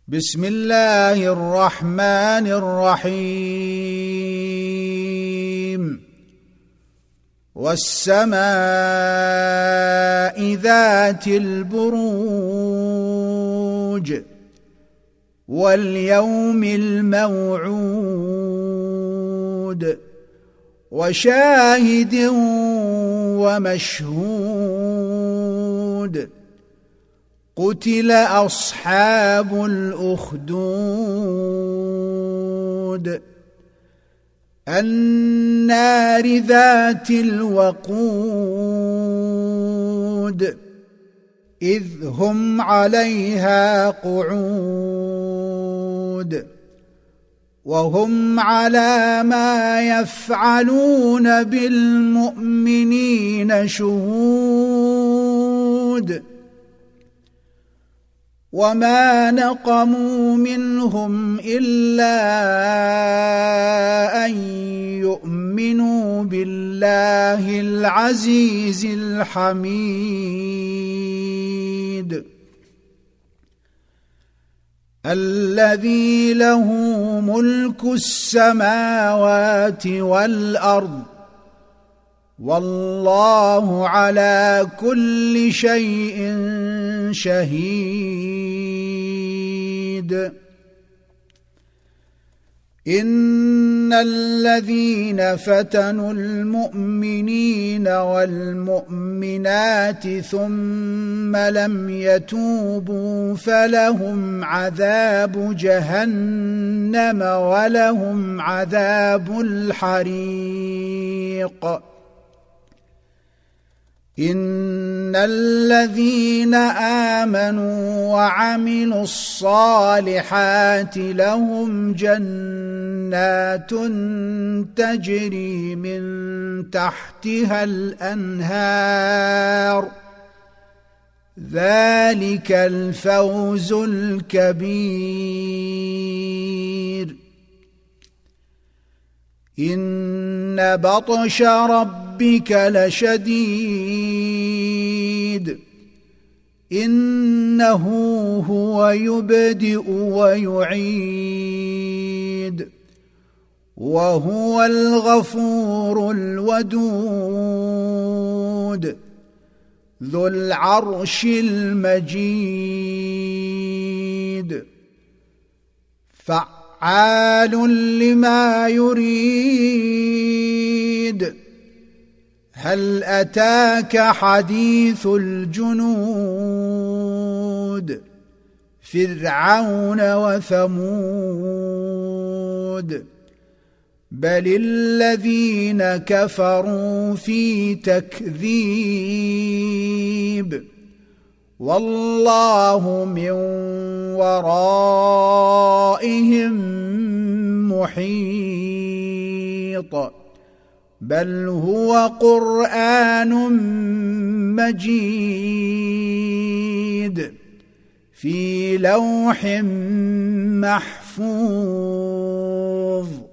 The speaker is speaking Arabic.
بسم الله الرحمن الرحيم والسماء ذات البروج واليوم الموعود وشاهد ومشهود قتل أصحاب الأخدود النار ذات الوقود إذ هم عليها قعود وهم على ما يفعلون بالمؤمنين شهود وما نقموا منهم إلا أن يؤمنوا بالله العزيز الحميد الذي له ملك السماوات والأرض والله على كل شيء شهيد إن الذين فتنوا المؤمنين والمؤمنات ثم لم يتوبوا فلهم عذاب جهنم ولهم عذاب الحريق إن الذين آمنوا وعملوا الصالحات لهم جنات تجري من تحتها الأنهار ذلك الفوز الكبير إن بطش ربك لشديد إنه هو يبدئ ويعيد وهو الغفور الودود ذو العرش المجيد فعال لما يريد هل أتاك حديث الجنود فرعون وثمود بل الذين كفروا في تكذيب والله من ورائهم محيط بل هو قرآن مجيد في لوح محفوظ